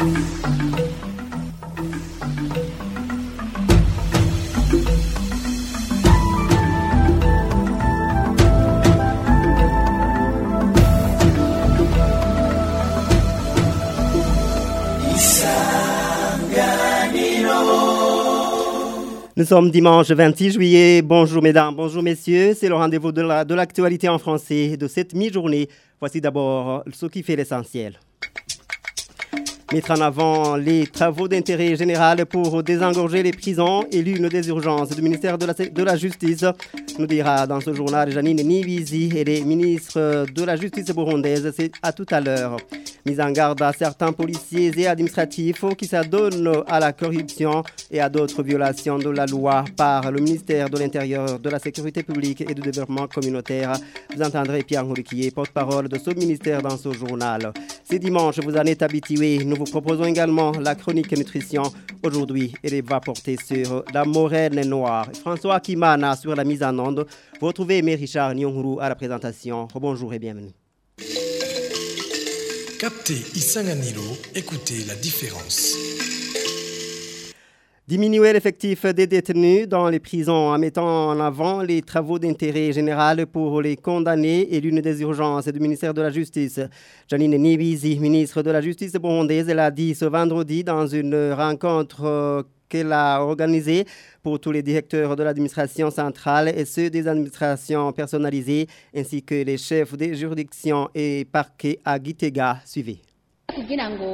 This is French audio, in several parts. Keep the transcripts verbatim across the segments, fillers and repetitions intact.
Nous sommes dimanche vingt-six juillet. Bonjour mesdames, bonjour messieurs. C'est le rendez-vous de, la, de l'actualité en français de cette mi-journée. Voici d'abord ce qui fait l'essentiel. Mettre en avant les travaux d'intérêt général pour désengorger les prisons est l'une des urgences du ministère de la, de la Justice, nous dira dans ce journal Janine Nibizi et les ministres de la Justice burundaise. C'est à tout à l'heure. Mise en garde à certains policiers et administratifs qui s'adonnent à la corruption et à d'autres violations de la loi par le ministère de l'Intérieur, de la Sécurité publique et du Développement communautaire. Vous entendrez Pierre Ngourikié, porte-parole de ce ministère dans ce journal. C'est dimanche, vous en êtes habitués. Nous vous proposons également la chronique nutrition. Aujourd'hui, elle va porter sur la moraine noire. François Kimana sur la mise en onde. Vous retrouvez Aimé Richard Nyonguru à la présentation. Bonjour et bienvenue. Captez Isanganilo, écoutez la différence. Diminuer l'effectif des détenus dans les prisons en mettant en avant les travaux d'intérêt général pour les condamnés est l'une des urgences du ministère de la Justice. Janine Nibizi, ministre de la Justice burundaise, l'a dit ce vendredi dans une rencontre qu'elle a organisée pour tous les directeurs de l'administration centrale et ceux des administrations personnalisées, ainsi que les chefs des juridictions et parquets à Gitega. Suivez. Pour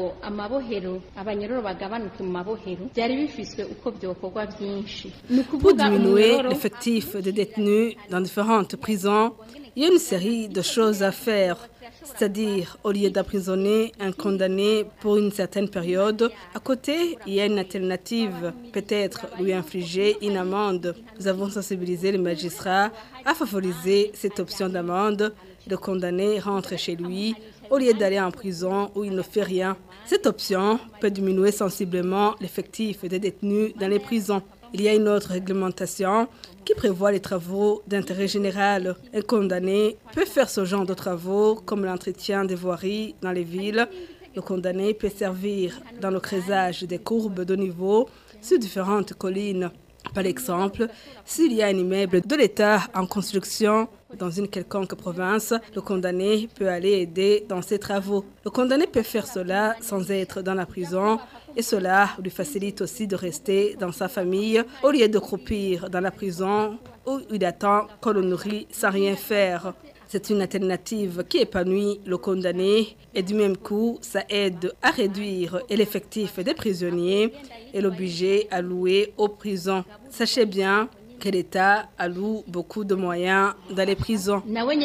diminuer l'effectif des détenus dans différentes prisons, il y a une série de choses à faire. C'est-à-dire, au lieu d'emprisonner un condamné pour une certaine période, à côté, il y a une alternative, peut-être lui infliger une amende. Nous avons sensibilisé les magistrats à favoriser cette option d'amende. Le condamné rentre chez lui au lieu d'aller en prison où il ne fait rien. Cette option peut diminuer sensiblement l'effectif des détenus dans les prisons. Il y a une autre réglementation qui prévoit les travaux d'intérêt général. Un condamné peut faire ce genre de travaux comme l'entretien des voiries dans les villes. Le condamné peut servir dans le creusage des courbes de niveau sur différentes collines. Par exemple, s'il y a un immeuble de l'État en construction dans une quelconque province, le condamné peut aller aider dans ses travaux. Le condamné peut faire cela sans être dans la prison et cela lui facilite aussi de rester dans sa famille au lieu de croupir dans la prison où il attend qu'on le nourrit sans rien faire. C'est une alternative qui épanouit le condamné et du même coup, ça aide à réduire l'effectif des prisonniers et l'obliger à louer aux prisons. Sachez bien que l'État alloue beaucoup de moyens dans les prisons.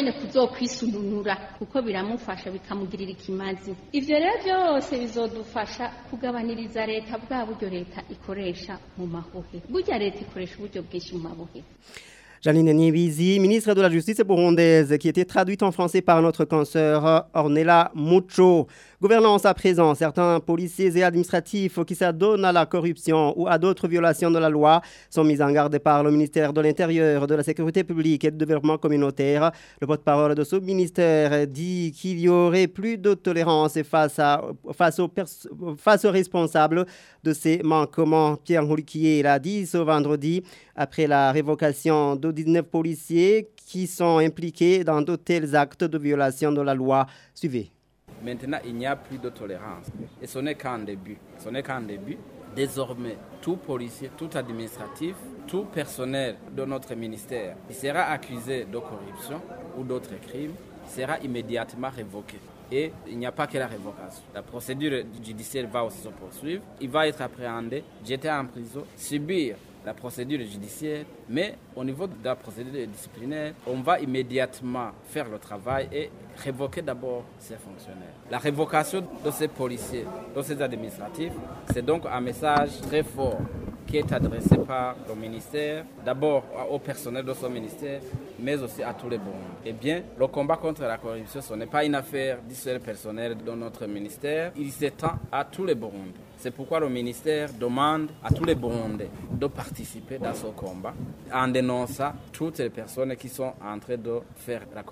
Janine Nibizi, ministre de la Justice burundaise, qui était traduite en français par notre consoeur Ornella Mucho. Gouvernance à présent, certains policiers et administratifs qui s'adonnent à la corruption ou à d'autres violations de la loi sont mis en garde par le ministère de l'Intérieur, de la Sécurité publique et du Développement communautaire. Le porte-parole de ce ministère dit qu'il y aurait plus de tolérance face, à, face, aux, pers- face aux responsables de ces manquements. Pierre Ngourikié l'a dit ce vendredi après la révocation de dix-neuf policiers qui sont impliqués dans de tels actes de violation de la loi. Suivez. Maintenant, il n'y a plus de tolérance. Et ce n'est qu'un début. Ce n'est qu'un début. Désormais, tout policier, tout administratif, tout personnel de notre ministère qui sera accusé de corruption ou d'autres crimes sera immédiatement révoqué. Et il n'y a pas que la révocation. La procédure judiciaire va aussi se poursuivre. Il va être appréhendé, jeté en prison, subir la procédure judiciaire, mais au niveau de la procédure disciplinaire, on va immédiatement faire le travail et révoquer d'abord ces fonctionnaires. La révocation de ces policiers, de ces administratifs, c'est donc un message très fort qui est adressé par le ministère, d'abord au personnel de ce ministère, mais aussi à tous les Burundais. Eh bien, le combat contre la corruption, ce n'est pas une affaire du seul personnel de notre ministère, il s'étend à tous les Burundais. C'est pourquoi le ministère demande à tous les Burundais de participer dans ce combat en dénonçant toutes les personnes qui sont en train de faire la corruption.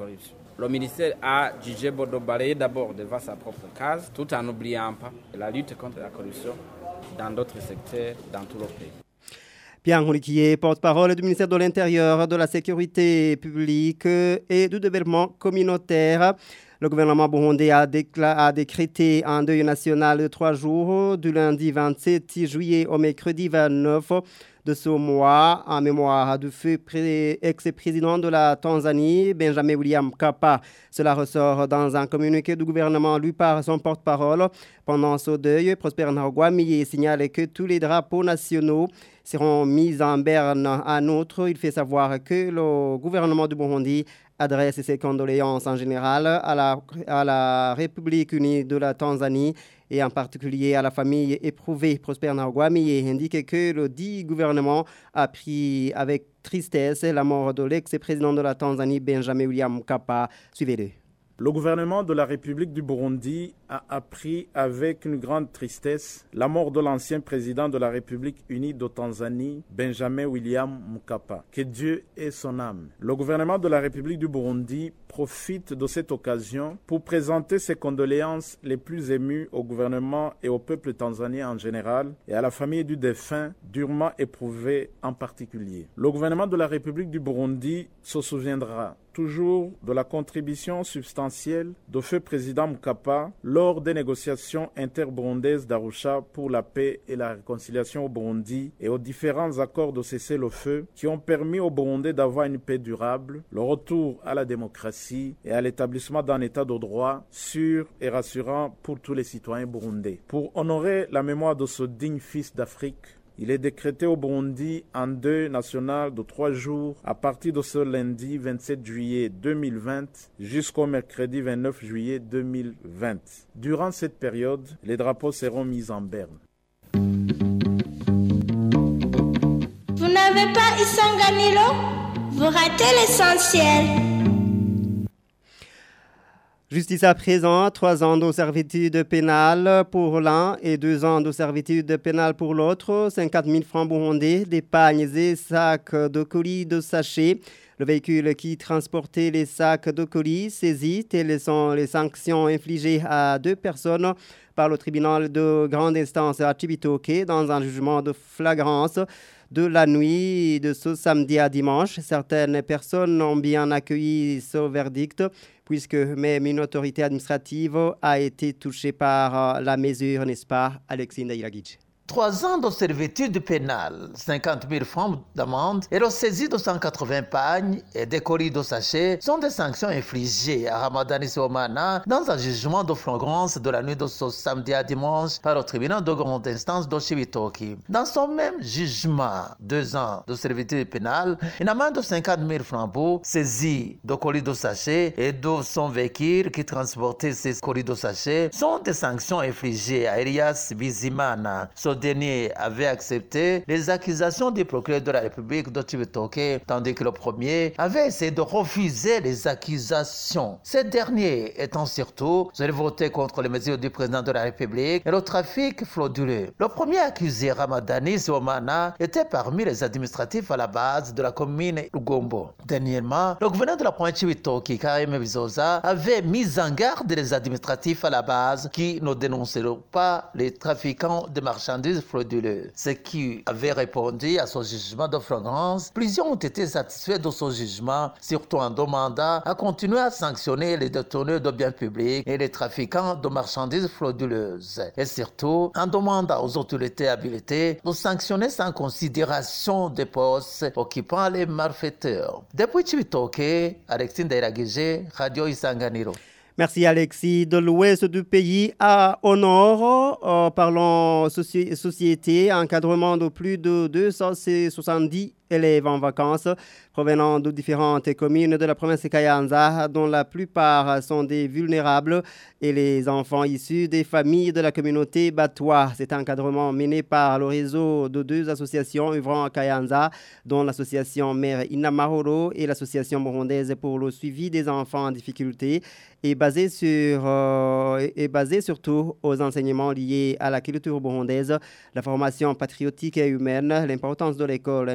Le ministère a jugé bon de balayer d'abord devant sa propre case, tout en n'oubliant pas la lutte contre la corruption dans d'autres secteurs, dans tout le pays. Pierre Ngoulikié, porte-parole du ministère de l'Intérieur, de la Sécurité publique et du développement communautaire. Le gouvernement burundais a, a décrété un deuil national de trois jours, du lundi vingt-sept juillet au mercredi vingt-neuf de ce mois, en mémoire du feu ex-président de la Tanzanie, Benjamin William Mkapa. Cela ressort dans un communiqué du gouvernement lu par son porte-parole. Pendant ce deuil, Prosper Ntagwamiye signale que tous les drapeaux nationaux seront mis en berne. En outre, il fait savoir que le gouvernement du Burundi adresse ses condoléances en général à la, à la République unie de la Tanzanie et en particulier à la famille éprouvée. Prosper Ntagwamiye indique que le dit gouvernement a pris avec tristesse la mort de l'ex-président de la Tanzanie, Benjamin William Mkapa. Suivez-le. Le gouvernement de la République du Burundi a appris avec une grande tristesse la mort de l'ancien président de la République unie de Tanzanie, Benjamin William Mkapa. Que Dieu ait son âme. Le gouvernement de la République du Burundi profite de cette occasion pour présenter ses condoléances les plus émues au gouvernement et au peuple tanzanien en général et à la famille du défunt durement éprouvé en particulier. Le gouvernement de la République du Burundi se souviendra toujours de la contribution substantielle de feu président Mkapa lors des négociations interburundaises d'Arusha pour la paix et la réconciliation au Burundi et aux différents accords de cessez-le-feu qui ont permis au Burundi d'avoir une paix durable, le retour à la démocratie et à l'établissement d'un état de droit sûr et rassurant pour tous les citoyens burundais. Pour honorer la mémoire de ce digne fils d'Afrique, il est décrété au Burundi un deuil national de trois jours à partir de ce lundi vingt-sept juillet deux mille vingt jusqu'au mercredi vingt-neuf juillet deux mille vingt. Durant cette période, les drapeaux seront mis en berne. Vous n'avez pas Isanganilo? Vous ratez l'essentiel. Justice à présent, trois ans de servitude pénale pour l'un et deux ans de servitude pénale pour l'autre, cinquante mille francs burundais, des pagnes et sacs de colis de sachets. Le véhicule qui transportait les sacs de colis saisis, telles sont les sanctions infligées à deux personnes par le tribunal de grande instance à Cibitoke dans un jugement de flagrance de la nuit de ce samedi à dimanche. Certaines personnes ont bien accueilli ce verdict puisque même une autorité administrative a été touchée par la mesure, n'est-ce pas, Alexis Ndaïragic? Trois ans de servitude pénale, cinquante mille francs d'amende et la saisie de cent quatre-vingts pagnes et des colis de sachets sont des sanctions infligées à Ramadani Soumana dans un jugement de flagrance de la nuit de ce samedi à dimanche par le tribunal de grande instance de Cibitoke. Dans son même jugement, deux ans de servitude pénale, une amende de cinquante mille francs pour saisie de colis de sachets et de son véhicule qui transportait ces colis de sachets sont des sanctions infligées à Elias Bizimana. Ce dernier avait accepté les accusations du procureur de la République de Cibitoke, tandis que le premier avait essayé de refuser les accusations. Ce dernier étant surtout celui voté contre les mesures du président de la République et le trafic frauduleux. Le premier accusé, Ramadani Soumana, était parmi les administratifs à la base de la commune Lugombo. Dernièrement, le gouverneur de la province Cibitoke, Karim Bizoza, avait mis en garde les administratifs à la base qui ne dénonceront pas les trafiquants de marchandises frauduleuses. Ceux qui avaient répondu à ce jugement de flagrance, plusieurs ont été satisfaits de ce jugement, surtout en demandant à continuer à sanctionner les déteneurs de biens publics et les trafiquants de marchandises frauduleuses. Et surtout, en demandant aux autorités habilitées de sanctionner sans considération des postes occupant les malfaiteurs. Depuis Cibitoke, Alexis Ndairagije, Radio Isanganiro. Merci Alexis. De l'ouest du pays à au nord, euh, parlons soci- société, encadrement de plus de deux cent soixante-dix élèves en vacances provenant de différentes communes de la province de Kayanza, dont la plupart sont des vulnérables et les enfants issus des familles de la communauté Batois. Cet encadrement mené par le réseau de deux associations œuvrant à Kayanza, dont l'association Mère Inamahoro et l'association burundaise pour le suivi des enfants en difficulté, est basé sur euh, est basé surtout aux enseignements liés à la culture burundaise, la formation patriotique et humaine, l'importance de l'école ainsi que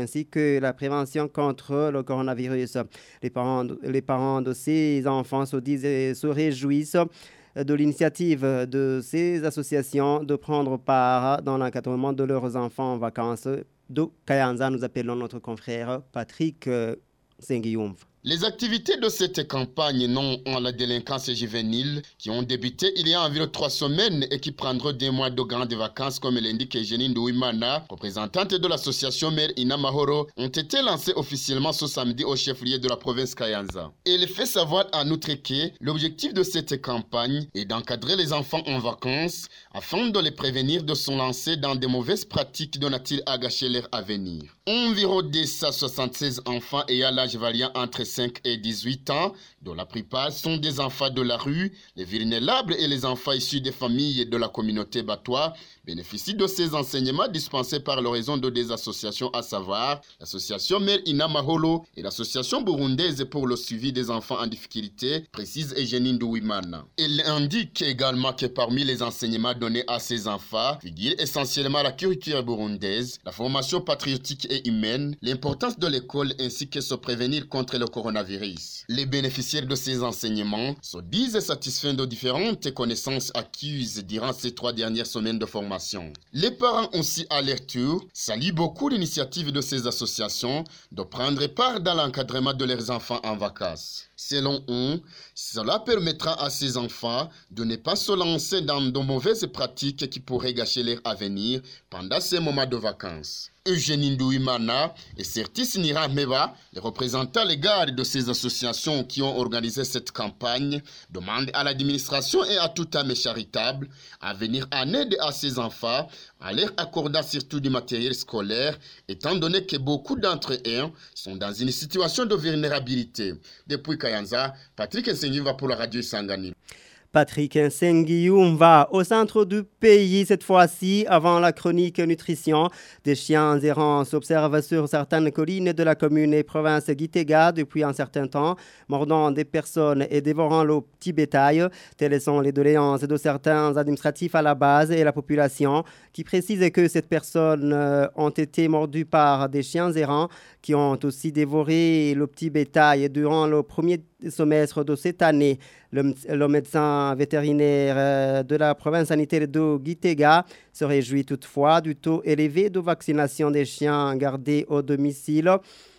que la prévention contre le coronavirus. Les parents, les parents de ces enfants se disent et se réjouissent de l'initiative de ces associations de prendre part dans l'encadrement de leurs enfants en vacances. De Kayanza, nous appelons notre confrère Patrick Senguioum. Les activités de cette campagne non à la délinquance juvénile qui ont débuté il y a environ trois semaines et qui prendront des mois de grandes vacances, comme l'indique Jenine Douimana, représentante de l'association Mère Inamahoro, ont été lancées officiellement ce samedi au chef-lieu de la province Kayanza. Il fait savoir en outre que l'objectif de cette campagne est d'encadrer les enfants en vacances afin de les prévenir de se lancer dans de mauvaises pratiques de nature à gâcher leur avenir. Environ deux cent soixante-seize enfants ayant l'âge variant entre cinq et dix-huit ans, dont la plupart sont des enfants de la rue, les vulnérables et les enfants issus des familles de la communauté batois, bénéficient de ces enseignements dispensés par l'horizon de des associations, à savoir l'association Mère Inamaholo et l'association burundaise pour le suivi des enfants en difficulté, précise Eugénie Douimana. Il indique également que parmi les enseignements donnés à ces enfants figure essentiellement la culture burundaise, la formation patriotique et humaine, l'importance de l'école ainsi que se prévenir contre le coronavirus. Les bénéficiaires de ces enseignements se disent satisfaits de différentes connaissances acquises durant ces trois dernières semaines de formation. Les parents aussi à leur tour saluent beaucoup l'initiative de ces associations de prendre part dans l'encadrement de leurs enfants en vacances. Selon eux, cela permettra à ces enfants de ne pas se lancer dans de mauvaises pratiques qui pourraient gâcher leur avenir pendant ces moments de vacances. Eugénie Douimana et Certis Nira Meba, les représentants légaux de ces associations qui ont organisé cette campagne, demandent à l'administration et à tout âme charitable à venir en aide à ces enfants, en leur accordant surtout du matériel scolaire, étant donné que beaucoup d'entre eux sont dans une situation de vulnérabilité. Depuis Kayanza, Patrick Nsengi va pour la radio Sangani. Patrick Nsenguioum va au centre du pays cette fois-ci avant la chronique nutrition. Des chiens errants s'observent sur certaines collines de la commune et province Gitega depuis un certain temps, mordant des personnes et dévorant le petit bétail. Telles sont les doléances de certains administratifs à la base et la population qui précisent que ces personnes ont été mordues par des chiens errants qui ont aussi dévoré le petit bétail durant le premier semestre de cette année. Le, le médecin vétérinaire de la province sanitaire de Gitega se réjouit toutefois du taux élevé de vaccination des chiens gardés au domicile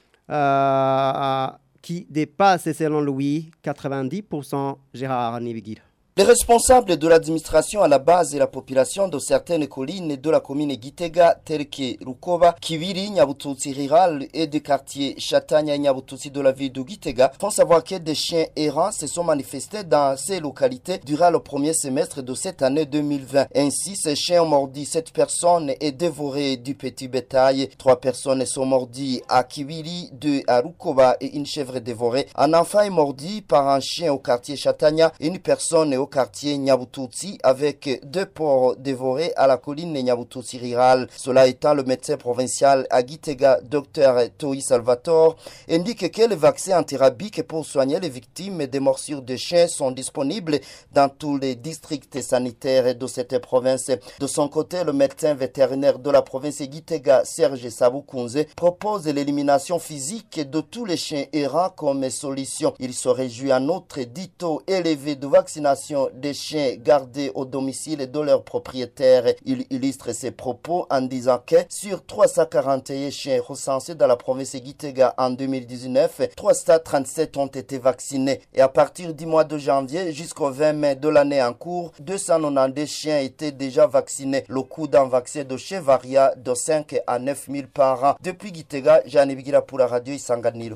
euh, qui dépasse, selon lui, quatre-vingt-dix pour cent. Gérard Nivigil. Les responsables de l'administration à la base et la population de certaines collines de la commune Gitega, telles que Rukoba, Kiviri, Nyabututsi rural et des quartiers Chatanya et Nyabututsi de la ville de Gitega font savoir que des chiens errants se sont manifestés dans ces localités durant le premier semestre de cette année deux mille vingt. Ainsi, ces chiens ont mordu sept personnes et dévoré du petit bétail. Trois personnes sont mordues à Kiviri, deux à Rukoba et une chèvre dévorée. Un enfant est mordu par un chien au quartier Chatanya et une personne est au quartier Nyabututsi avec deux porcs dévorés à la colline Nyabututsi rural. Cela étant, le médecin provincial à Gitega, docteur Toi Salvatore, indique que les vaccins antirabiques pour soigner les victimes des morsures de chiens sont disponibles dans tous les districts sanitaires de cette province. De son côté, le médecin vétérinaire de la province Gitega, Serge Sabukunze, propose l'élimination physique de tous les chiens errants comme solution. Il se réjouit en outre du taux élevé de vaccination des chiens gardés au domicile de leurs propriétaires. Il illustre ses propos en disant que sur trois cent quarante et un chiens recensés dans la province Gitega en deux mille dix-neuf, trois cent trente-sept ont été vaccinés. Et à partir du mois de janvier jusqu'au vingt mai de l'année en cours, deux cent quatre-vingt-dix chiens étaient déjà vaccinés. Le coût d'un vaccin de chien varia de cinq à neuf mille par an. Depuis Gitega, Jeanne Bigira pour la radio Isanganiro.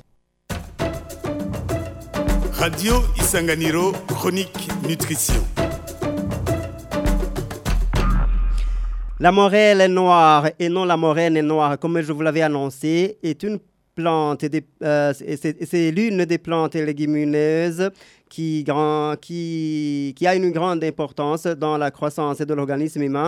Radio Isanganiro, chronique nutrition. La morelle noire et non la moraine noire, comme je vous l'avais annoncé, est une plante, des, euh, c'est, c'est l'une des plantes légumineuses qui, grand, qui, qui a une grande importance dans la croissance de l'organisme humain.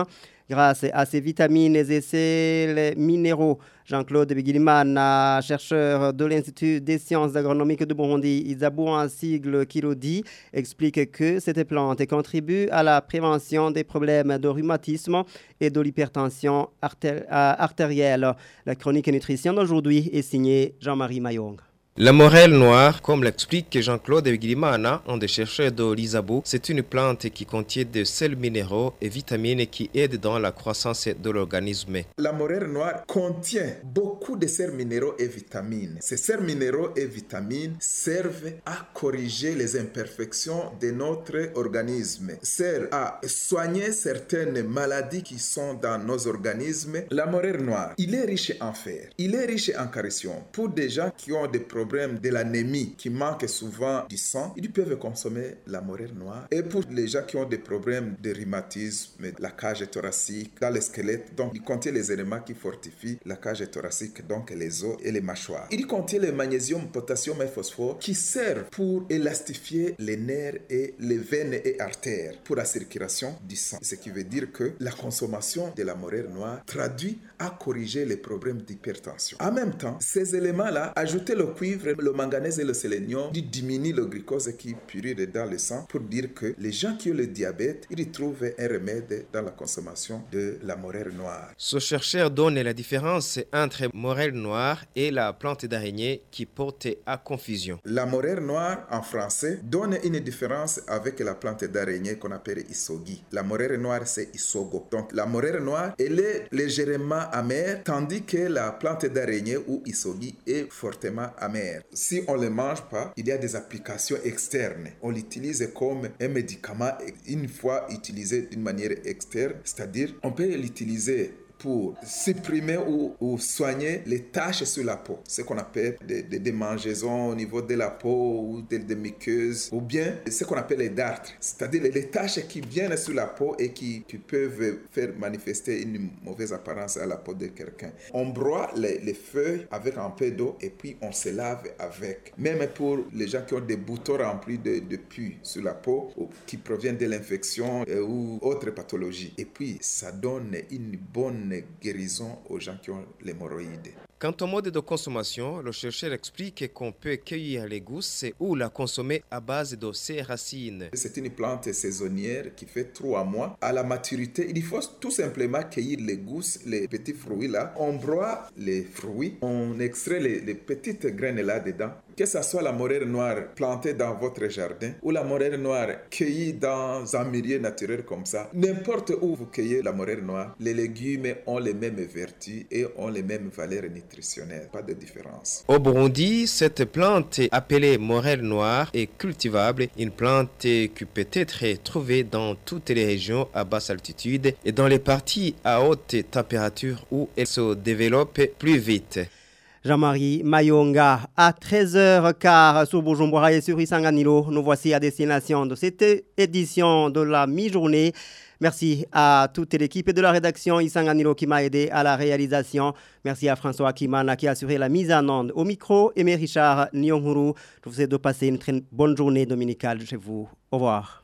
grâce à ses vitamines et ses minéraux. Jean-Claude Bigirimana, chercheur de l'Institut des sciences agronomiques de Burundi, Isabou en sigle Kirodi, explique que cette plante contribue à la prévention des problèmes de rhumatisme et de l'hypertension artéri- artérielle. La chronique nutrition d'aujourd'hui est signée Jean-Marie Mayong. La morelle noire, comme l'explique Jean-Claude Bigirimana, un des chercheurs de l'Isabou, c'est une plante qui contient de sels minéraux et vitamines qui aident dans la croissance de l'organisme. La morelle noire contient beaucoup de sels minéraux et vitamines. Ces sels minéraux et vitamines servent à corriger les imperfections de notre organisme, servent à soigner certaines maladies qui sont dans nos organismes. La morelle noire, il est riche en fer, il est riche en calcium. Pour des gens qui ont des problèmes de l'anémie, qui manquent souvent du sang, ils peuvent consommer la morelle noire. Et pour les gens qui ont des problèmes de rhumatisme, la cage thoracique, dans le squelette, donc il contient les éléments qui fortifient la cage thoracique, donc les os et les mâchoires. Il contient le magnésium, potassium et phosphore qui servent pour élastifier les nerfs et les veines et artères pour la circulation du sang. Ce qui veut dire que la consommation de la morelle noire traduit à corriger les problèmes d'hypertension. En même temps, ces éléments-là, ajouter le cuivre, le manganèse et le sélénium, diminuent le glucose qui purée dans le sang pour dire que les gens qui ont le diabète, ils trouvent un remède dans la consommation de la morelle noire. Ce chercheur donne la différence entre morelle noire et la plante d'araignée qui porte à confusion. La morelle noire en français donne une différence avec la plante d'araignée qu'on appelle isogi. La morelle noire c'est isogo. Donc la morelle noire elle est légèrement amère tandis que la plante d'araignée ou isogi est fortement amère. Si on ne le mange pas, il y a des applications externes. On l'utilise comme un médicament une fois utilisé d'une manière externe, c'est-à-dire on peut l'utiliser pour supprimer ou, ou soigner les taches sur la peau, ce qu'on appelle des, des démangeaisons au niveau de la peau ou des, des muqueuses, ou bien ce qu'on appelle les dartres, c'est-à-dire les, les taches qui viennent sur la peau et qui, qui peuvent faire manifester une mauvaise apparence à la peau de quelqu'un. On broie les, les feuilles avec un peu d'eau et puis on se lave avec. Même pour les gens qui ont des boutons remplis de, de pus sur la peau ou qui proviennent de l'infection euh, ou autres pathologies. Et puis ça donne une bonne guérison aux gens qui ont l'hémorroïde. Quant au mode de consommation, le chercheur explique qu'on peut cueillir les gousses ou la consommer à base de ses racines. C'est une plante saisonnière qui fait trois mois. À la maturité, il faut tout simplement cueillir les gousses, les petits fruits là. On broie les fruits, on extrait les, les petites graines là dedans. Que ce soit la morelle noire plantée dans votre jardin ou la morelle noire cueillie dans un milieu naturel comme ça, n'importe où vous cueillez la morelle noire, les légumes ont les mêmes vertus et ont les mêmes valeurs nutritionnelles, pas de différence. Au Burundi, cette plante appelée morelle noire est cultivable, une plante qui peut être trouvée dans toutes les régions à basse altitude et dans les parties à haute température où elle se développe plus vite. Jean-Marie Mayonga, à treize heures quinze sur Bujumbura et sur Isanganilo. Nous voici à destination de cette édition de la mi-journée. Merci à toute l'équipe de la rédaction Isanganilo qui m'a aidé à la réalisation. Merci à François Kimana qui a assuré la mise en onde au micro. Et Richard Nyonghuru, je vous souhaite de passer une très bonne journée dominicale chez vous. Au revoir.